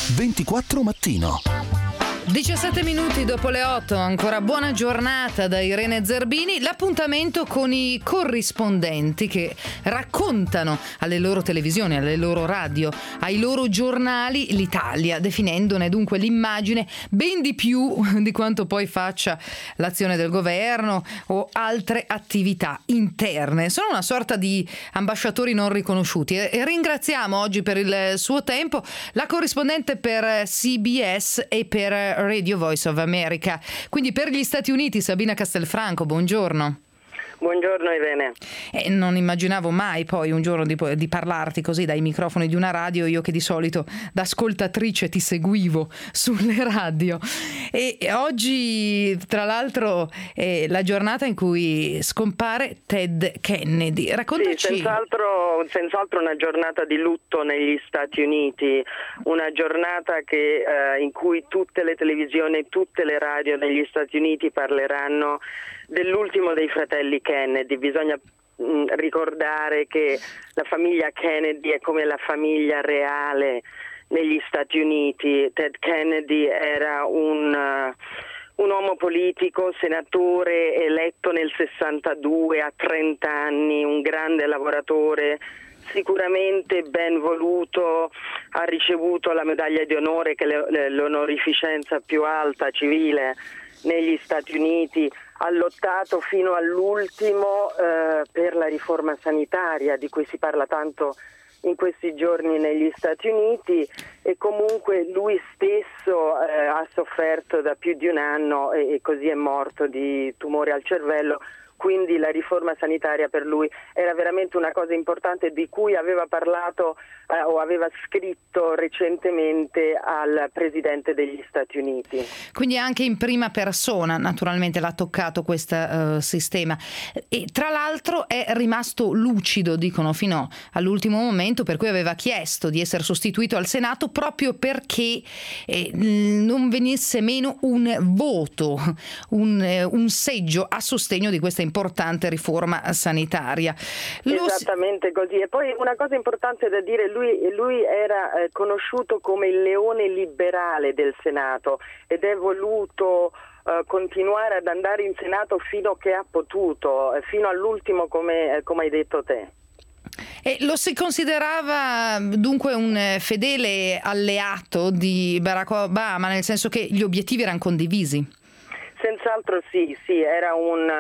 24 Mattino. 17 minuti dopo le 8, ancora buona giornata da Irene Zerbini. L'appuntamento con i corrispondenti che raccontano alle loro televisioni, alle loro radio, ai loro giornali l'Italia, definendone dunque l'immagine ben di più di quanto poi faccia l'azione del governo o altre attività interne. Sono una sorta di ambasciatori non riconosciuti e ringraziamo oggi per il suo tempo la corrispondente per CBS e per Radio Voice of America, quindi per gli Stati Uniti, Sabina Castelfranco. Buongiorno. Buongiorno Irene. Non immaginavo mai poi un giorno di parlarti così dai microfoni di una radio, io che di solito da ascoltatrice ti seguivo sulle radio. E oggi tra l'altro è la giornata in cui scompare Ted Kennedy. Raccontaci. Sì, senz'altro una giornata di lutto negli Stati Uniti, una giornata in cui tutte le televisioni, tutte le radio negli Stati Uniti parleranno dell'ultimo dei fratelli Kennedy. Bisogna ricordare che la famiglia Kennedy è come la famiglia reale negli Stati Uniti. Ted Kennedy era un uomo politico, senatore eletto nel 62 a 30 anni, un grande lavoratore, sicuramente ben voluto, ha ricevuto la medaglia di onore, che è l'onorificenza più alta civile negli Stati Uniti, ha lottato fino all'ultimo per la riforma sanitaria di cui si parla tanto in questi giorni negli Stati Uniti, e comunque lui stesso ha sofferto da più di un anno e così è morto di tumore al cervello. Quindi la riforma sanitaria per lui era veramente una cosa importante di cui aveva parlato o aveva scritto recentemente al Presidente degli Stati Uniti. Quindi anche in prima persona naturalmente l'ha toccato questo sistema, e tra l'altro è rimasto lucido, dicono, fino all'ultimo momento, per cui aveva chiesto di essere sostituito al Senato proprio perché non venisse meno un voto, un seggio a sostegno di questa importante riforma sanitaria. Esattamente così. E poi una cosa importante da dire, lui era conosciuto come il leone liberale del Senato ed è voluto continuare ad andare in Senato fino che ha potuto, fino all'ultimo, come hai detto te. E lo si considerava dunque un fedele alleato di Barack Obama, nel senso che gli obiettivi erano condivisi? Senz'altro sì, era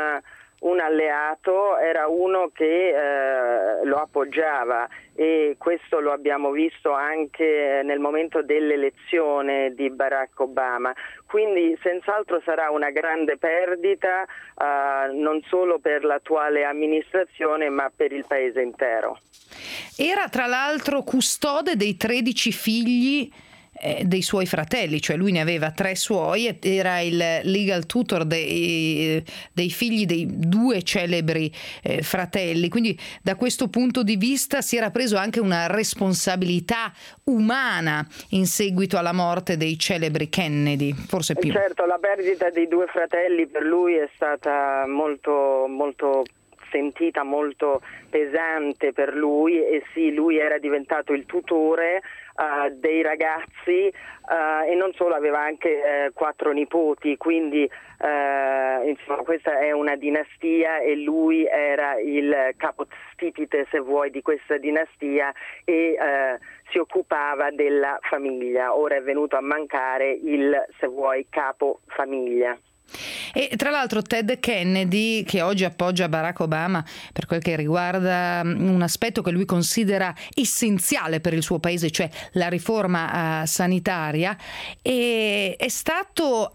un alleato, era uno che lo appoggiava, e questo lo abbiamo visto anche nel momento dell'elezione di Barack Obama. Quindi senz'altro sarà una grande perdita non solo per l'attuale amministrazione ma per il paese intero. Era tra l'altro custode dei 13 figli dei suoi fratelli, cioè lui ne aveva 3 suoi, ed era il legal tutor dei figli dei 2 celebri fratelli, quindi da questo punto di vista si era preso anche una responsabilità umana in seguito alla morte dei celebri Kennedy, forse più. Certo, la perdita dei 2 fratelli per lui è stata molto molto sentita, molto pesante per lui, e sì, lui era diventato il tutore dei ragazzi e non solo, aveva anche 4 nipoti, quindi insomma questa è una dinastia e lui era il capostipite, se vuoi, di questa dinastia, e si occupava della famiglia. Ora è venuto a mancare il, se vuoi, capo famiglia. E tra l'altro Ted Kennedy, che oggi appoggia Barack Obama per quel che riguarda un aspetto che lui considera essenziale per il suo paese, cioè la riforma sanitaria, è stato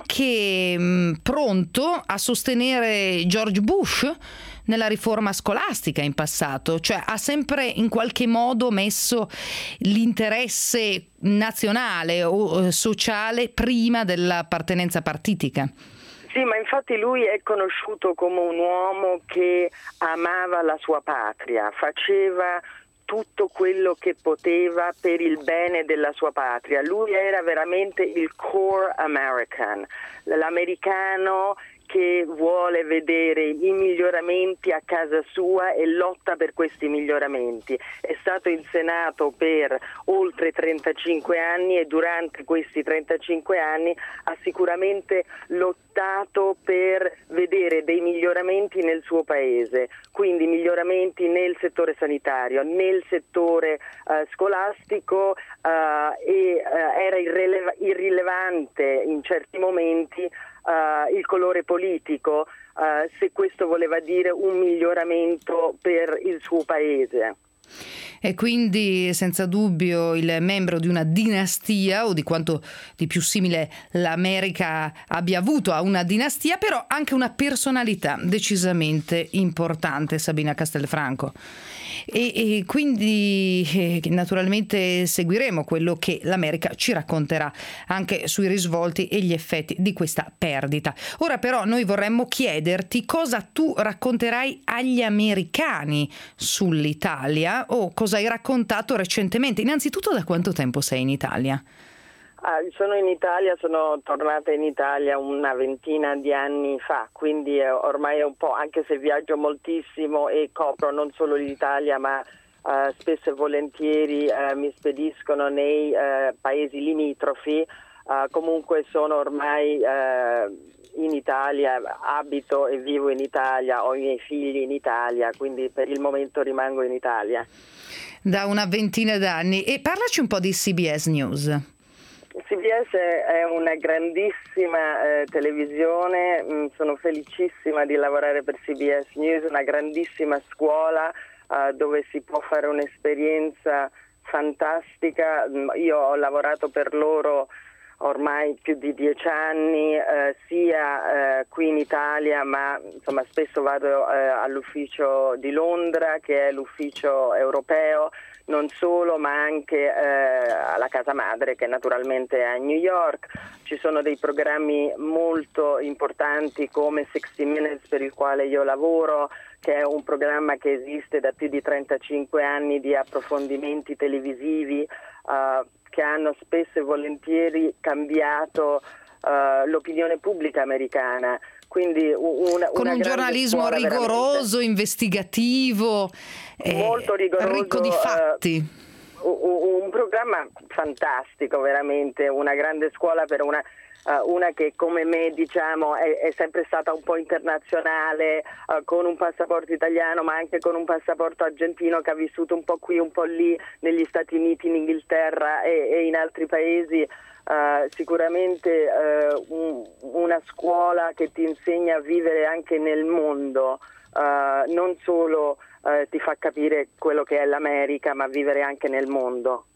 anche pronto a sostenere George Bush nella riforma scolastica in passato, cioè ha sempre in qualche modo messo l'interesse nazionale o sociale prima dell'appartenenza partitica. Sì, ma infatti lui è conosciuto come un uomo che amava la sua patria, faceva tutto quello che poteva per il bene della sua patria. Lui era veramente il core American, l'americano che vuole vedere i miglioramenti a casa sua e lotta per questi miglioramenti. È stato in Senato per oltre 35 anni e durante questi 35 anni ha sicuramente lottato per vedere dei miglioramenti nel suo paese, quindi miglioramenti nel settore sanitario, nel settore scolastico era irrilevante in certi momenti il colore politico, se questo voleva dire un miglioramento per il suo paese. E quindi senza dubbio il membro di una dinastia, o di quanto di più simile l'America abbia avuto a una dinastia, però anche una personalità decisamente importante, Sabina Castelfranco. E quindi naturalmente seguiremo quello che l'America ci racconterà anche sui risvolti e gli effetti di questa perdita. Ora però noi vorremmo chiederti cosa tu racconterai agli americani sull'Italia, o cosa hai raccontato recentemente. Innanzitutto, da quanto tempo sei in Italia? Sono in Italia, sono tornata in Italia una ventina di anni fa, quindi ormai è un po', anche se viaggio moltissimo e copro non solo l'Italia, ma spesso e volentieri mi spediscono nei paesi limitrofi, comunque sono ormai in Italia, abito e vivo in Italia, ho i miei figli in Italia, quindi per il momento rimango in Italia. Da una ventina d'anni. E parlaci un po' di CBS News. CBS è una grandissima televisione, sono felicissima di lavorare per CBS News, una grandissima scuola dove si può fare un'esperienza fantastica. Io ho lavorato per loro ormai più di 10 anni, sia qui in Italia, ma insomma spesso vado all'ufficio di Londra, che è l'ufficio europeo, non solo, ma anche alla casa madre, che naturalmente è a New York. Ci sono dei programmi molto importanti come 60 Minutes, per il quale io lavoro, che è un programma che esiste da più di 35 anni, di approfondimenti televisivi che hanno spesso e volentieri cambiato l'opinione pubblica americana. Quindi con un giornalismo rigoroso, investigativo, molto rigoroso, ricco di fatti. Un programma fantastico, veramente, una grande scuola per una che come me, diciamo, è sempre stata un po' internazionale, con un passaporto italiano ma anche con un passaporto argentino, che ha vissuto un po' qui, un po' lì, negli Stati Uniti, in Inghilterra e in altri paesi. Sicuramente una scuola che ti insegna a vivere anche nel mondo, non solo ti fa capire quello che è l'America, ma vivere anche nel mondo.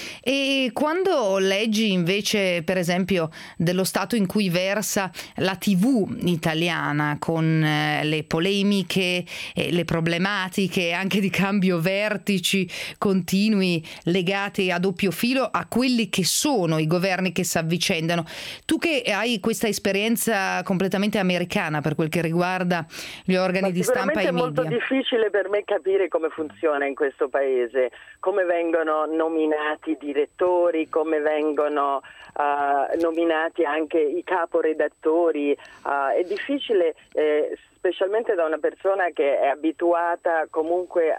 E quando leggi invece, per esempio, dello stato in cui versa la TV italiana, con le polemiche, le problematiche anche di cambio vertici continui legati a doppio filo a quelli che sono i governi che si avvicendano, tu che hai questa esperienza completamente americana per quel che riguarda gli organi di stampa e i media. È molto difficile per me capire come funziona in questo paese, come vengono nominati i direttori, come vengono nominati anche i caporedattori. È difficile, specialmente da una persona che è abituata comunque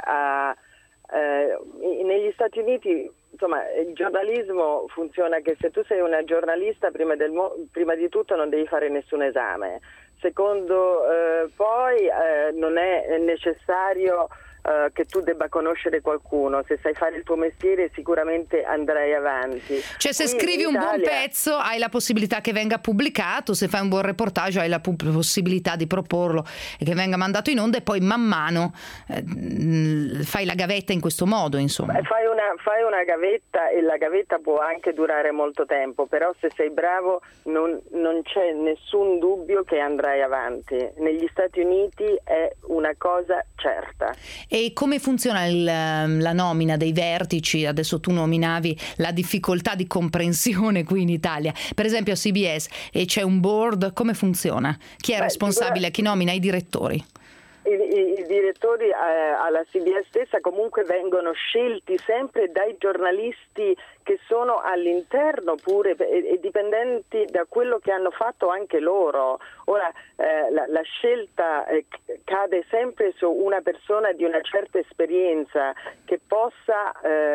negli Stati Uniti. Insomma, il giornalismo funziona che se tu sei una giornalista, prima di tutto non devi fare nessun esame. Secondo, poi non è necessario che tu debba conoscere qualcuno. Se sai fare il tuo mestiere sicuramente andrai avanti. Cioè, se scrivi un buon pezzo hai la possibilità che venga pubblicato, se fai un buon reportage hai la possibilità di proporlo e che venga mandato in onda, e poi man mano fai la gavetta in questo modo, insomma. Fai una gavetta, e la gavetta può anche durare molto tempo, però se sei bravo non c'è nessun dubbio che andrai avanti. Negli Stati Uniti è una cosa certa. E come funziona la nomina dei vertici? Adesso tu nominavi la difficoltà di comprensione qui in Italia. Per esempio a CBS c'è un board, come funziona? Chi è responsabile? Chi nomina i direttori? I direttori alla CBS stessa comunque vengono scelti sempre dai giornalisti che sono all'interno pure e dipendenti da quello che hanno fatto anche loro. Ora la scelta cade sempre su una persona di una certa esperienza che possa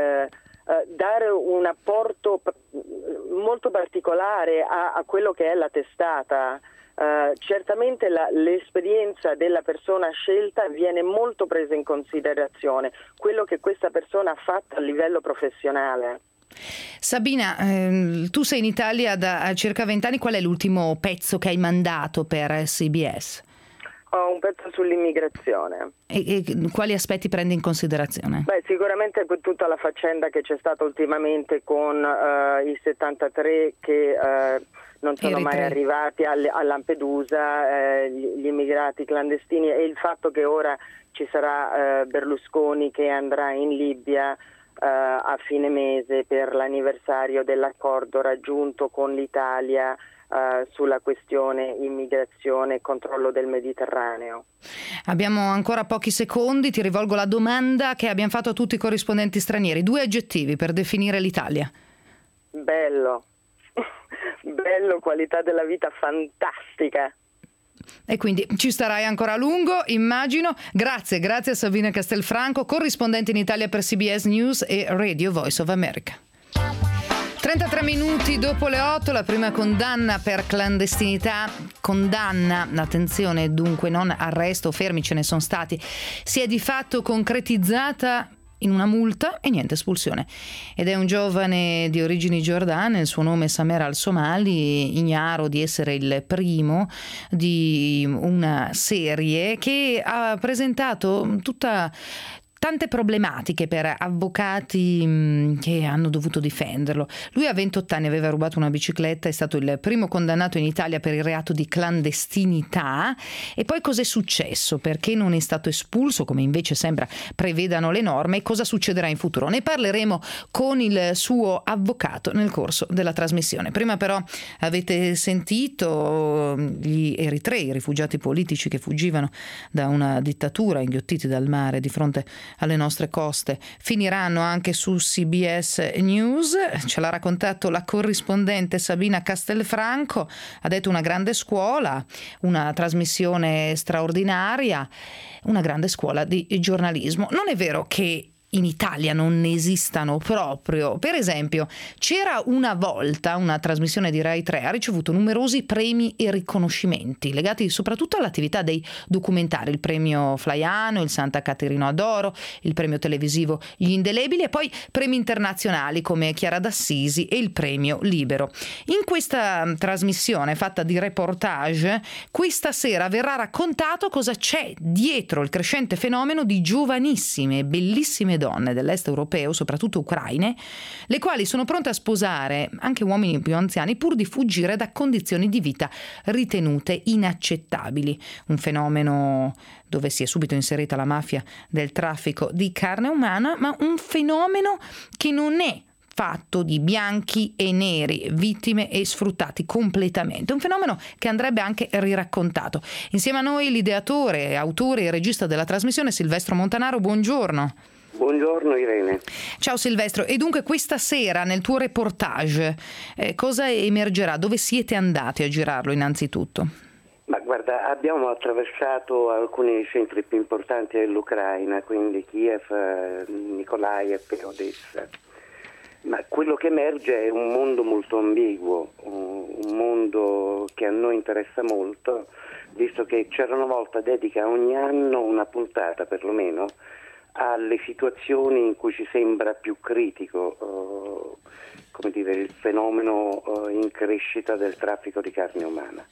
dare un apporto molto particolare a quello che è la testata. Certamente l'esperienza della persona scelta viene molto presa in considerazione, quello che questa persona ha fatto a livello professionale. Sabina, tu sei in Italia da circa 20 anni, qual è l'ultimo pezzo che hai mandato per CBS? Ho un pezzo sull'immigrazione. E quali aspetti prendi in considerazione? Sicuramente tutta la faccenda che c'è stata ultimamente con i 73 che non sono mai arrivati a Lampedusa, gli immigrati clandestini, e il fatto che ora ci sarà Berlusconi che andrà in Libia a fine mese per l'anniversario dell'accordo raggiunto con l'Italia sulla questione immigrazione e controllo del Mediterraneo. Abbiamo ancora pochi secondi, ti rivolgo la domanda che abbiamo fatto a tutti i corrispondenti stranieri: 2 aggettivi per definire l'Italia. Bello, bello, qualità della vita fantastica. E quindi ci starai ancora a lungo, immagino. Grazie a Sabina Castelfranco, corrispondente in Italia per CBS News e Radio Voice of America. 33 minuti dopo le 8, la prima condanna per clandestinità, attenzione dunque, non arresto o fermi, ce ne sono stati, si è di fatto concretizzata in una multa e niente espulsione. Ed è un giovane di origini giordane, il suo nome è Samer al-Somali, ignaro di essere il primo di una serie che ha presentato tante problematiche per avvocati che hanno dovuto difenderlo. Lui a 28 anni aveva rubato una bicicletta, è stato il primo condannato in Italia per il reato di clandestinità. E poi cos'è successo? Perché non è stato espulso, come invece sembra prevedano le norme, e cosa succederà in futuro? Ne parleremo con il suo avvocato nel corso della trasmissione. Prima però avete sentito gli eritrei, i rifugiati politici che fuggivano da una dittatura, inghiottiti dal mare di fronte alle nostre coste, finiranno anche su CBS News. Ce l'ha raccontato la corrispondente Sabina Castelfranco. Ha detto una grande scuola, una trasmissione straordinaria, una grande scuola di giornalismo. Non è vero che in Italia non ne esistano proprio. Per esempio, c'era una volta una trasmissione di Rai 3, ha ricevuto numerosi premi e riconoscimenti legati soprattutto all'attività dei documentari, il premio Flaiano, il Santa Caterina d'Oro, il premio televisivo Gli Indelebili e poi premi internazionali come Chiara d'Assisi e il premio Libero. In questa trasmissione fatta di reportage, questa sera verrà raccontato cosa c'è dietro il crescente fenomeno di giovanissime e bellissime donne dell'est europeo, soprattutto ucraine, le quali sono pronte a sposare anche uomini più anziani pur di fuggire da condizioni di vita ritenute inaccettabili. Un fenomeno dove si è subito inserita la mafia del traffico di carne umana, ma un fenomeno che non è fatto di bianchi e neri, vittime e sfruttati completamente. Un fenomeno che andrebbe anche riraccontato. Insieme a noi l'ideatore, autore e regista della trasmissione Silvestro Montanaro, buongiorno. Buongiorno Irene. Ciao Silvestro, e dunque questa sera nel tuo reportage cosa emergerà? Dove siete andati a girarlo innanzitutto? Ma guarda, abbiamo attraversato alcuni centri più importanti dell'Ucraina, quindi Kiev, Mykolaiv e Odessa. Ma quello che emerge è un mondo molto ambiguo, un mondo che a noi interessa molto, visto che c'era una volta dedica ogni anno una puntata perlomeno alle situazioni in cui ci sembra più critico il fenomeno in crescita del traffico di carne umana.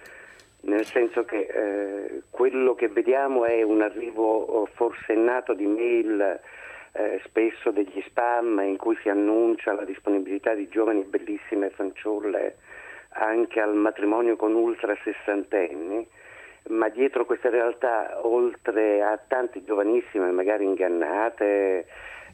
Nel senso che quello che vediamo è un arrivo forsennato di mail, spesso degli spam in cui si annuncia la disponibilità di giovani bellissime fanciulle anche al matrimonio con ultra sessantenni, ma dietro questa realtà, oltre a tante giovanissime magari ingannate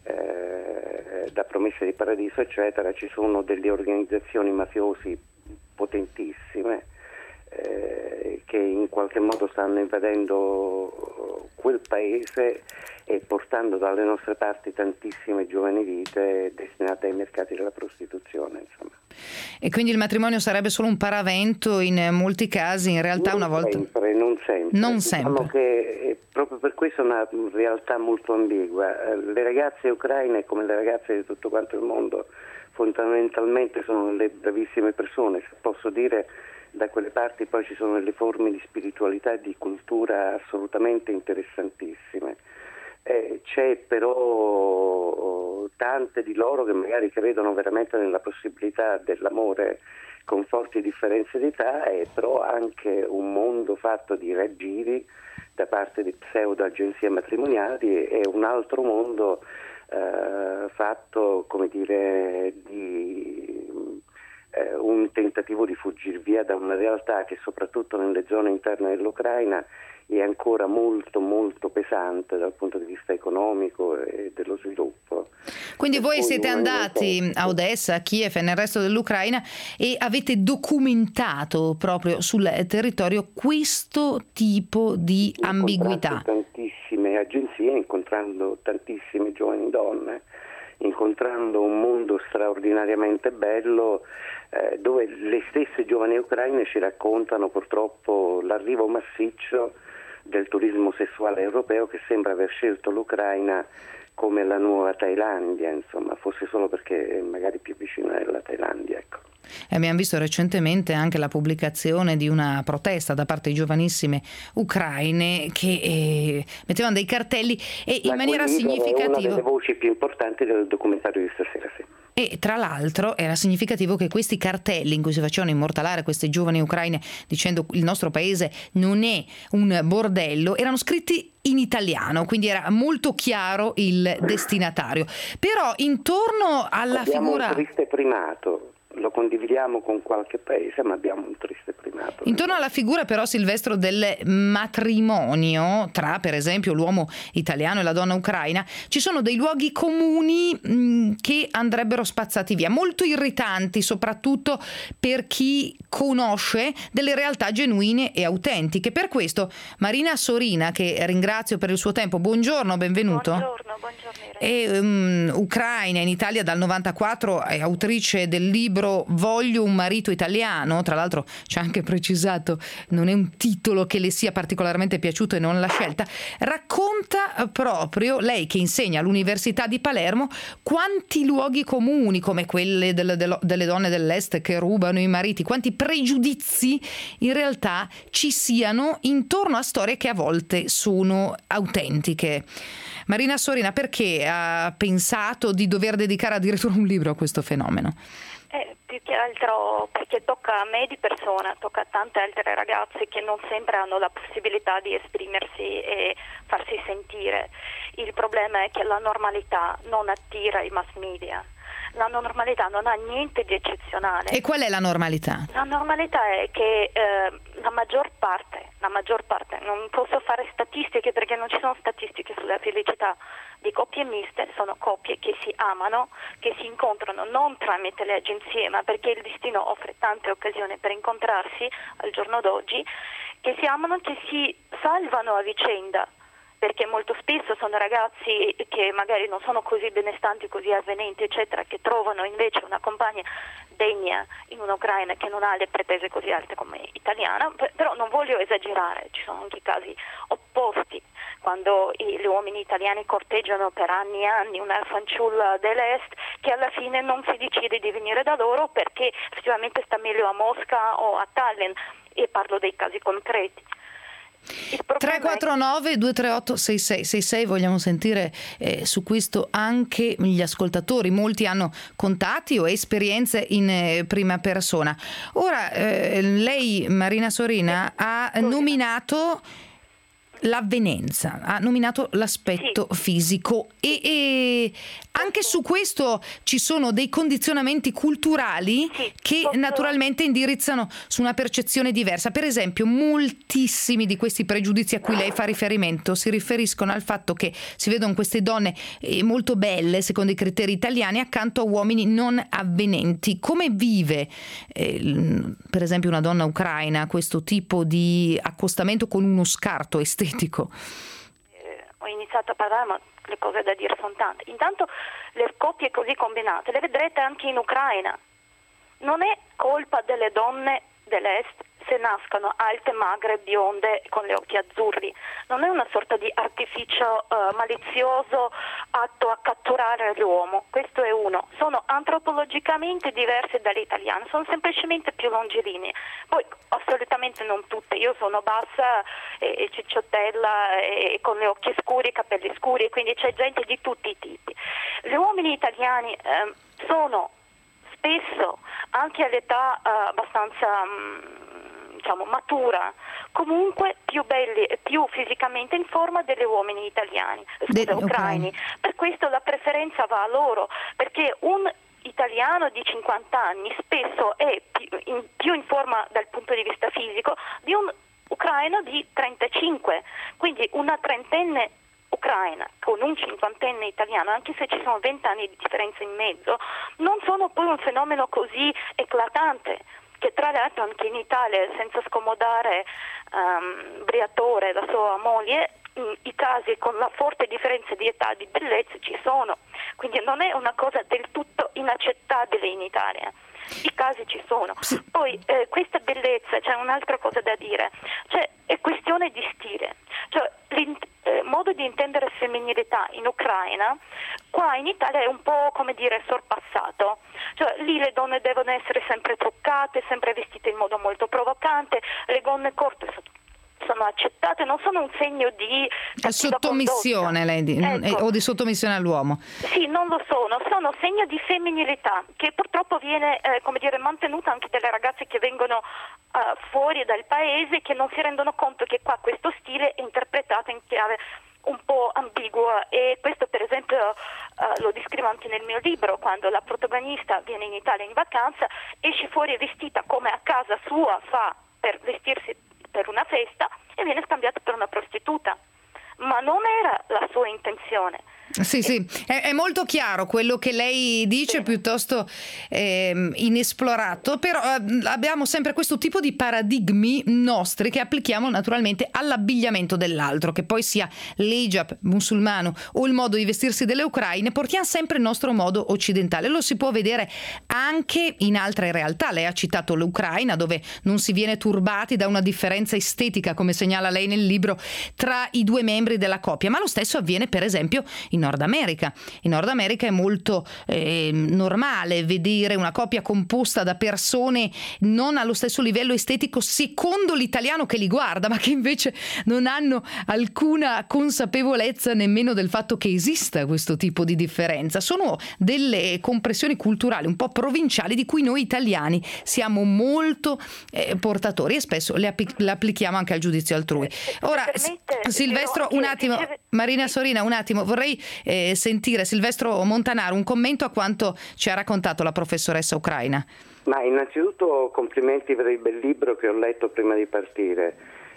da promesse di paradiso eccetera, ci sono delle organizzazioni mafiosi potentissime che in qualche modo stanno invadendo quel paese e portando dalle nostre parti tantissime giovani vite destinate ai mercati della prostituzione, insomma. E quindi il matrimonio sarebbe solo un paravento in molti casi, in realtà non una volta... Non sempre. Non diciamo sempre. che proprio per questo è una realtà molto ambigua. Le ragazze ucraine, come le ragazze di tutto quanto il mondo, fondamentalmente sono delle bravissime persone, se posso dire. Da quelle parti poi ci sono delle forme di spiritualità e di cultura assolutamente interessantissime. C'è però tante di loro che magari credono veramente nella possibilità dell'amore con forti differenze di età, e però anche un mondo fatto di raggiri da parte di pseudo agenzie matrimoniali e un altro mondo fatto, come dire, di un tentativo di fuggire via da una realtà che soprattutto nelle zone interne dell'Ucraina è ancora molto molto pesante dal punto di vista economico e dello sviluppo. Quindi voi siete andati a Odessa, a Kiev e nel resto dell'Ucraina e avete documentato proprio sul territorio questo tipo di ambiguità. Tantissime agenzie, incontrando tantissime giovani donne, incontrando un mondo straordinariamente bello, dove le stesse giovani ucraine ci raccontano purtroppo l'arrivo massiccio del turismo sessuale europeo, che sembra aver scelto l'Ucraina come la nuova Thailandia, insomma, forse solo perché magari più vicina alla Thailandia, ecco. Abbiamo visto recentemente anche la pubblicazione di una protesta da parte di giovanissime ucraine che mettevano dei cartelli e in maniera significativa. È una delle voci più importanti del documentario di stasera, sì. E tra l'altro era significativo che questi cartelli in cui si facevano immortalare queste giovani ucraine dicendo il nostro paese non è un bordello, erano scritti in italiano, quindi era molto chiaro il destinatario. Però intorno alla figura... un triste primato. Lo condividiamo con qualche paese, ma abbiamo un triste primato. Intorno alla figura però, Silvestro, del matrimonio tra per esempio l'uomo italiano e la donna ucraina, ci sono dei luoghi comuni che andrebbero spazzati via, molto irritanti soprattutto per chi conosce delle realtà genuine e autentiche. Per questo Marina Sorina, che ringrazio per il suo tempo, buongiorno, benvenuto. Buongiorno. È ucraina in Italia dal 94, è autrice del libro Voglio un marito italiano, tra l'altro ci ha anche precisato non è un titolo che le sia particolarmente piaciuto e non l'ha scelta. Racconta proprio, lei che insegna all'Università di Palermo, quanti luoghi comuni come quelle delle donne dell'Est che rubano i mariti, quanti pregiudizi in realtà ci siano intorno a storie che a volte sono autentiche. Marina Sorina, perché ha pensato di dover dedicare addirittura un libro a questo fenomeno? Più che altro perché tocca a me di persona, tocca a tante altre ragazze che non sempre hanno la possibilità di esprimersi e farsi sentire. Il problema è che la normalità non attira i mass media. La normalità non ha niente di eccezionale. E qual è la normalità? La normalità è che la maggior parte, non posso fare statistiche perché non ci sono statistiche sulla felicità di coppie miste, sono coppie che si amano, che si incontrano non tramite le agenzie, ma perché il destino offre tante occasioni per incontrarsi al giorno d'oggi, che si amano, che si salvano a vicenda. Perché molto spesso sono ragazzi che magari non sono così benestanti, così avvenenti, eccetera, che trovano invece una compagna degna in un'Ucraina che non ha le pretese così alte come italiana, però non voglio esagerare, ci sono anche casi opposti, quando gli uomini italiani corteggiano per anni e anni una fanciulla dell'Est che alla fine non si decide di venire da loro perché effettivamente sta meglio a Mosca o a Tallinn, e parlo dei casi concreti. 349 238 6666, vogliamo sentire su questo anche gli ascoltatori. Molti hanno contatti o esperienze in prima persona. Ora lei, Marina Sorina, ha nominato l'avvenenza, ha nominato l'aspetto fisico e anche su questo ci sono dei condizionamenti culturali che naturalmente indirizzano su una percezione diversa. Per esempio, moltissimi di questi pregiudizi a cui lei fa riferimento si riferiscono al fatto che si vedono queste donne molto belle, secondo i criteri italiani, accanto a uomini non avvenenti. Come vive, per esempio, una donna ucraina questo tipo di accostamento con uno scarto estetico? Ho iniziato a parlare, ma le cose da dire sono tante. Intanto le coppie così combinate le vedrete anche in Ucraina. Non è colpa delle donne dell'est se nascono alte, magre, bionde con gli occhi azzurri. Non è una sorta di artificio malizioso atto a catturare l'uomo. Questo è uno. Sono antropologicamente diverse dalle italiane, sono semplicemente più longilinee. Poi assolutamente non tutte. Io sono bassa e cicciottella e con gli occhi scuri, capelli scuri, quindi c'è gente di tutti i tipi. Gli uomini italiani sono spesso, anche all'età abbastanza matura, comunque più belli e più fisicamente in forma degli uomini italiani, ucraini. Per questo la preferenza va a loro, perché un italiano di 50 anni spesso è più in forma dal punto di vista fisico di un ucraino di 35, quindi una trentenne ucraina con un cinquantenne italiano, anche se ci sono 20 anni di differenza in mezzo, non sono poi un fenomeno così eclatante, che tra l'altro anche in Italia, senza scomodare Briatore, la sua moglie, i casi con la forte differenza di età e di bellezza ci sono, quindi non è una cosa del tutto inaccettabile in Italia. I casi ci sono. Poi questa bellezza, c'è un'altra cosa da dire, cioè è questione di stile, cioè modo di intendere femminilità in Ucraina, qua in Italia è un po' come dire sorpassato, cioè lì le donne devono essere sempre truccate, sempre vestite in modo molto provocante, le gonne corte sono accettate, non sono un segno di sottomissione, lei ecco. O di sottomissione all'uomo. Sì, non lo sono segno di femminilità che purtroppo viene mantenuta anche dalle ragazze che vengono fuori dal paese, che non si rendono conto che qua questo stile è interpretato in chiave un po' ambigua, e questo per esempio lo descrivo anche nel mio libro, quando la protagonista viene in Italia in vacanza, esce fuori vestita come a casa sua fa per vestirsi per una festa e viene scambiata per una prostituta, ma non era la sua intenzione. Sì, è molto chiaro quello che lei dice, piuttosto inesplorato, però abbiamo sempre questo tipo di paradigmi nostri che applichiamo naturalmente all'abbigliamento dell'altro, che poi sia l'hijab musulmano o il modo di vestirsi delle ucraine, portiamo sempre il nostro modo occidentale. Lo si può vedere anche in altre realtà. Lei ha citato l'Ucraina, dove non si viene turbati da una differenza estetica, come segnala lei nel libro, tra i due membri della coppia, ma lo stesso avviene per esempio in Nord America. In Nord America è molto normale vedere una coppia composta da persone non allo stesso livello estetico secondo l'italiano che li guarda, ma che invece non hanno alcuna consapevolezza nemmeno del fatto che esista questo tipo di differenza. Sono delle compressioni culturali un po' provinciali di cui noi italiani siamo molto portatori e spesso le applichiamo anche al giudizio altrui. Ora, Silvestro, un attimo, Marina Sorina, un attimo, vorrei sentire Silvestro Montanaro un commento a quanto ci ha raccontato la professoressa ucraina. Ma innanzitutto complimenti per il bel libro che ho letto prima di partire.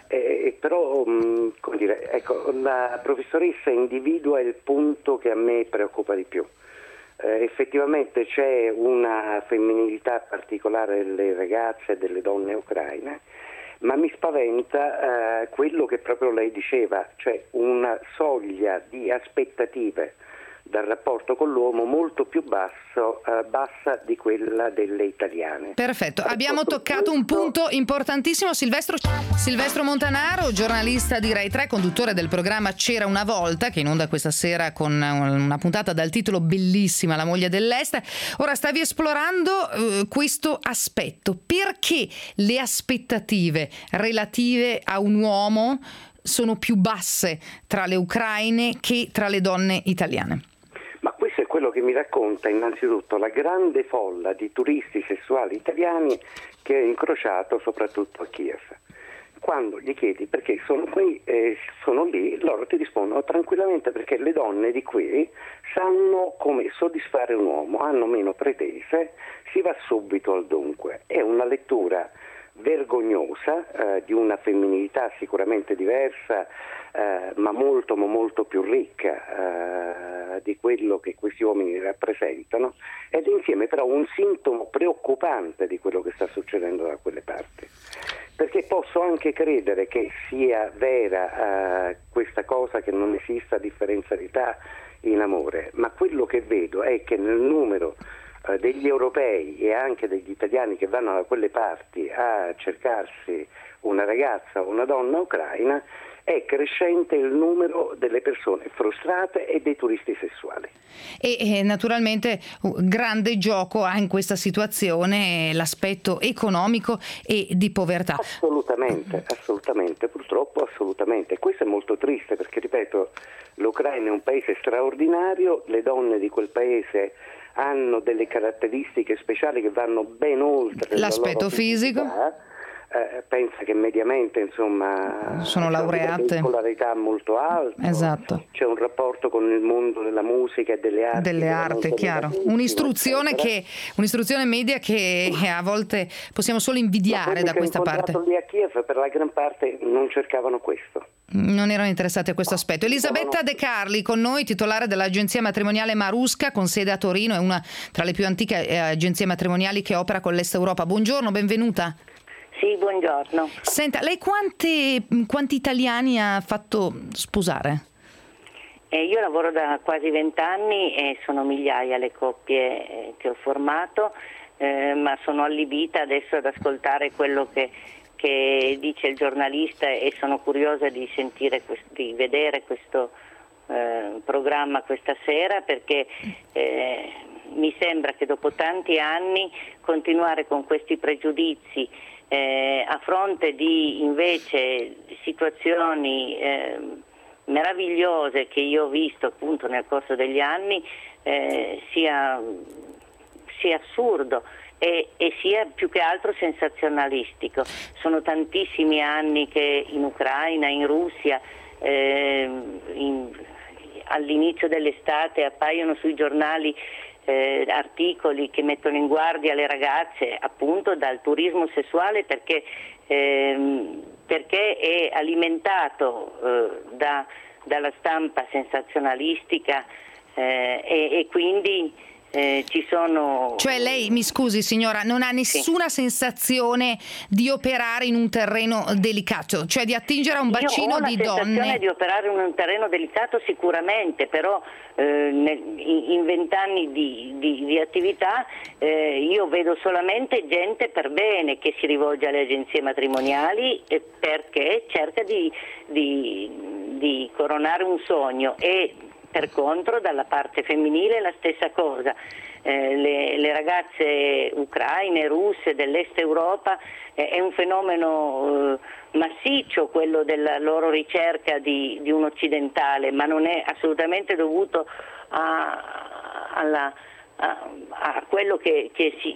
Però, come dire, ecco, la professoressa individua il punto che a me preoccupa di più. Effettivamente c'è una femminilità particolare delle ragazze e delle donne ucraine, ma mi spaventa quello che proprio lei diceva, cioè una soglia di aspettative dal rapporto con l'uomo molto più bassa di quella delle italiane. Perfetto, abbiamo toccato un punto importantissimo. Silvestro Montanaro, giornalista di Rai 3, conduttore del programma C'era una volta, che in onda questa sera con una puntata dal titolo bellissima, La moglie dell'Est. Ora stavi esplorando questo aspetto. Perché le aspettative relative a un uomo sono più basse tra le ucraine che tra le donne italiane? Ma questo è quello che mi racconta innanzitutto la grande folla di turisti sessuali italiani che ho incrociato soprattutto a Kiev. quando gli chiedi perché sono qui, sono lì, loro ti rispondono tranquillamente perché le donne di qui sanno come soddisfare un uomo, hanno meno pretese, si va subito al dunque. È una lettura vergognosa di una femminilità sicuramente diversa, ma molto più ricca di quello che questi uomini rappresentano, ed insieme però un sintomo preoccupante di quello che sta succedendo da quelle parti. Perché posso anche credere che sia vera questa cosa che non esista differenzialità in amore, ma quello che vedo è che nel numero degli europei e anche degli italiani che vanno da quelle parti a cercarsi una ragazza o una donna ucraina è crescente il numero delle persone frustrate e dei turisti sessuali. E naturalmente grande gioco ha in questa situazione l'aspetto economico e di povertà. Assolutamente, purtroppo assolutamente. Questo è molto triste perché, ripeto, l'Ucraina è un paese straordinario, le donne di quel paese hanno delle caratteristiche speciali che vanno ben oltre l'aspetto fisico. Pensa che mediamente insomma sono laureate, una popolarità molto alta. Esatto. C'è un rapporto con il mondo della musica e delle arti chiaro, un'istruzione media che a volte possiamo solo invidiare da questa parte. Lì a Kiev per la gran parte non cercavano questo. Non erano interessati a questo aspetto. Elisabetta De Carli con noi, titolare dell'agenzia matrimoniale Marusca con sede a Torino, è una tra le più antiche agenzie matrimoniali che opera con l'Est Europa. Buongiorno, benvenuta. Sì, buongiorno. Senta, lei quanti italiani ha fatto sposare? Io lavoro da quasi 20 anni e sono migliaia le coppie che ho formato, ma sono allibita adesso ad ascoltare quello che dice il giornalista e sono curiosa di di vedere questo programma questa sera, perché mi sembra che dopo tanti anni continuare con questi pregiudizi a fronte di invece situazioni meravigliose che io ho visto appunto nel corso degli anni sia assurdo e sia più che altro sensazionalistico. Sono tantissimi anni che in Ucraina, in Russia, all'inizio dell'estate appaiono sui giornali articoli che mettono in guardia le ragazze appunto dal turismo sessuale perché è alimentato dalla stampa sensazionalistica e quindi ci sono... Cioè lei, mi scusi signora, non ha nessuna sensazione di operare in un terreno delicato, cioè di attingere a un bacino di donne? Io ho la sensazione di operare in un terreno delicato sicuramente, però in 20 anni di attività io vedo solamente gente per bene che si rivolge alle agenzie matrimoniali perché cerca di coronare un sogno, e per contro dalla parte femminile la stessa cosa. Le ragazze ucraine, russe, dell'Est Europa è un fenomeno massiccio quello della loro ricerca di un occidentale, ma non è assolutamente dovuto a quello che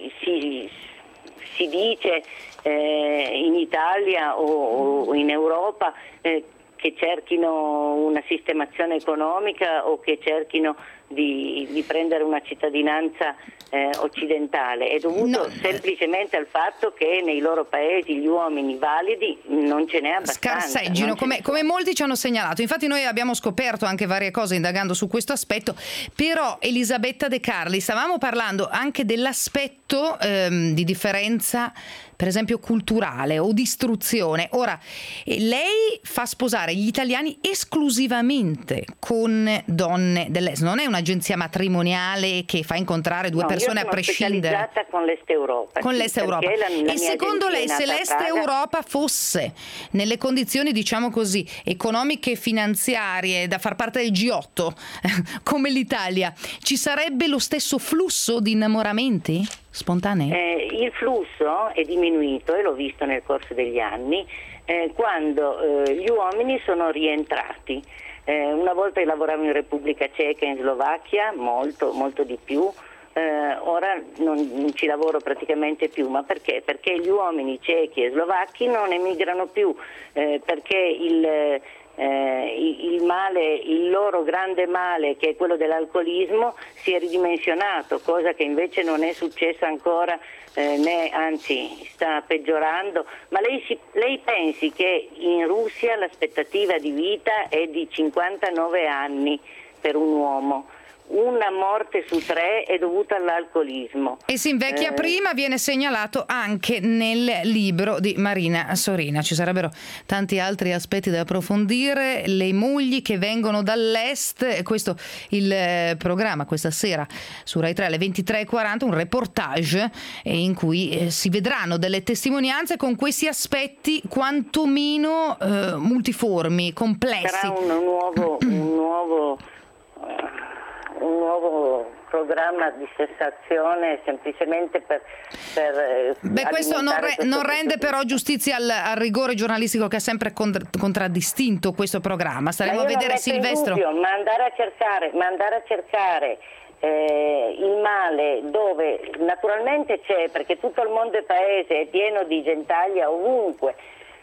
si dice in Italia o in Europa, che cerchino una sistemazione economica o che cerchino di prendere una cittadinanza occidentale. È dovuto semplicemente al fatto che nei loro paesi gli uomini validi non ce n'è abbastanza. Scarseggino, come molti ci hanno segnalato. Infatti noi abbiamo scoperto anche varie cose indagando su questo aspetto, però Elisabetta De Carli, stavamo parlando anche dell'aspetto di differenza per esempio culturale o di istruzione. Ora, lei fa sposare gli italiani esclusivamente con donne dell'Est, non è un'agenzia matrimoniale che fa incontrare due persone a prescindere. Io sono specializzata con l'Est Europa. Con l'Est Europa. E secondo lei, se l'Est Europa fosse nelle condizioni, diciamo così, economiche e finanziarie da far parte del G8 come l'Italia, ci sarebbe lo stesso flusso di innamoramenti spontanei? Il flusso è diminuito, e l'ho visto nel corso degli anni, quando gli uomini sono rientrati. Una volta lavoravo in Repubblica Ceca e in Slovacchia, molto di più, ora non ci lavoro praticamente più. Ma perché? Perché gli uomini cechi e slovacchi non emigrano più, perché il male, il loro grande male, che è quello dell'alcolismo, si è ridimensionato, cosa che invece non è successa ancora, né anzi sta peggiorando. Ma lei pensi che in Russia l'aspettativa di vita è di 59 anni per un uomo. Una morte su 3 è dovuta all'alcolismo. E si invecchia prima, viene segnalato anche nel libro di Marina Sorina. Ci sarebbero tanti altri aspetti da approfondire. Le mogli che vengono dall'est, questo il programma questa sera su Rai 3 alle 23:40, un reportage in cui si vedranno delle testimonianze con questi aspetti quantomeno multiformi, complessi. Sarà un nuovo programma di cessazione, semplicemente per questo non rende però giustizia al rigore giornalistico che ha sempre contraddistinto questo programma. Staremo a vedere, Silvestro. Ma andare a cercare il male dove naturalmente c'è, perché tutto il mondo è paese, è pieno di gentaglia ovunque.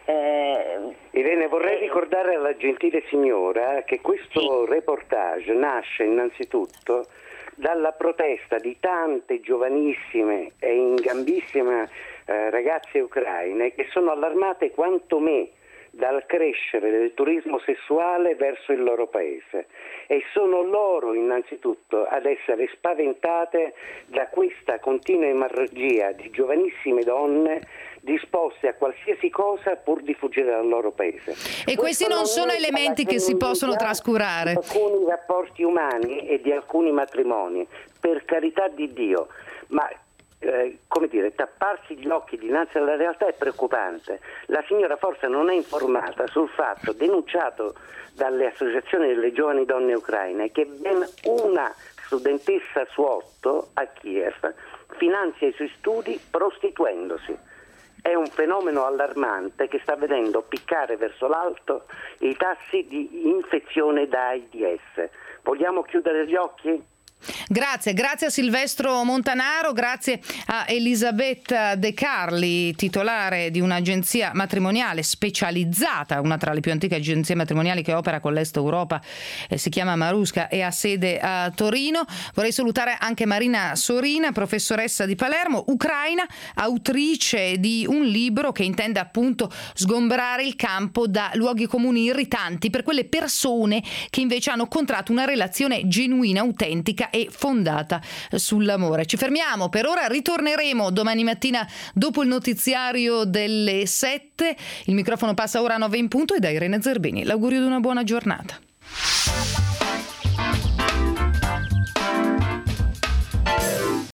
Irene, vorrei ricordare alla gentile signora che questo reportage nasce innanzitutto dalla protesta di tante giovanissime e ingambissime ragazze ucraine che sono allarmate quanto me dal crescere del turismo sessuale verso il loro paese, e sono loro innanzitutto ad essere spaventate da questa continua emorragia di giovanissime donne disposte a qualsiasi cosa pur di fuggire dal loro paese. E questi non sono elementi che si possono trascurare. Di alcuni rapporti umani e di alcuni matrimoni, per carità di Dio, ma tapparsi gli occhi dinanzi alla realtà è preoccupante. La signora forse non è informata sul fatto denunciato dalle associazioni delle giovani donne ucraine che ben una studentessa su 8 a Kiev finanzia i suoi studi prostituendosi. È un fenomeno allarmante che sta vedendo piccare verso l'alto i tassi di infezione da AIDS. Vogliamo chiudere gli occhi? Grazie a Silvestro Montanaro, grazie a Elisabetta De Carli, titolare di un'agenzia matrimoniale specializzata, una tra le più antiche agenzie matrimoniali che opera con l'Est Europa, si chiama Marusca e ha sede a Torino. Vorrei salutare anche Marina Sorina, professoressa di Palermo, ucraina, autrice di un libro che intende appunto sgombrare il campo da luoghi comuni irritanti per quelle persone che invece hanno contratto una relazione genuina, autentica e fondata sull'amore. Ci fermiamo per ora, ritorneremo domani mattina dopo il notiziario delle 7. Il microfono passa ora a 9 in punto e da Irene Zerbini l'augurio di una buona giornata.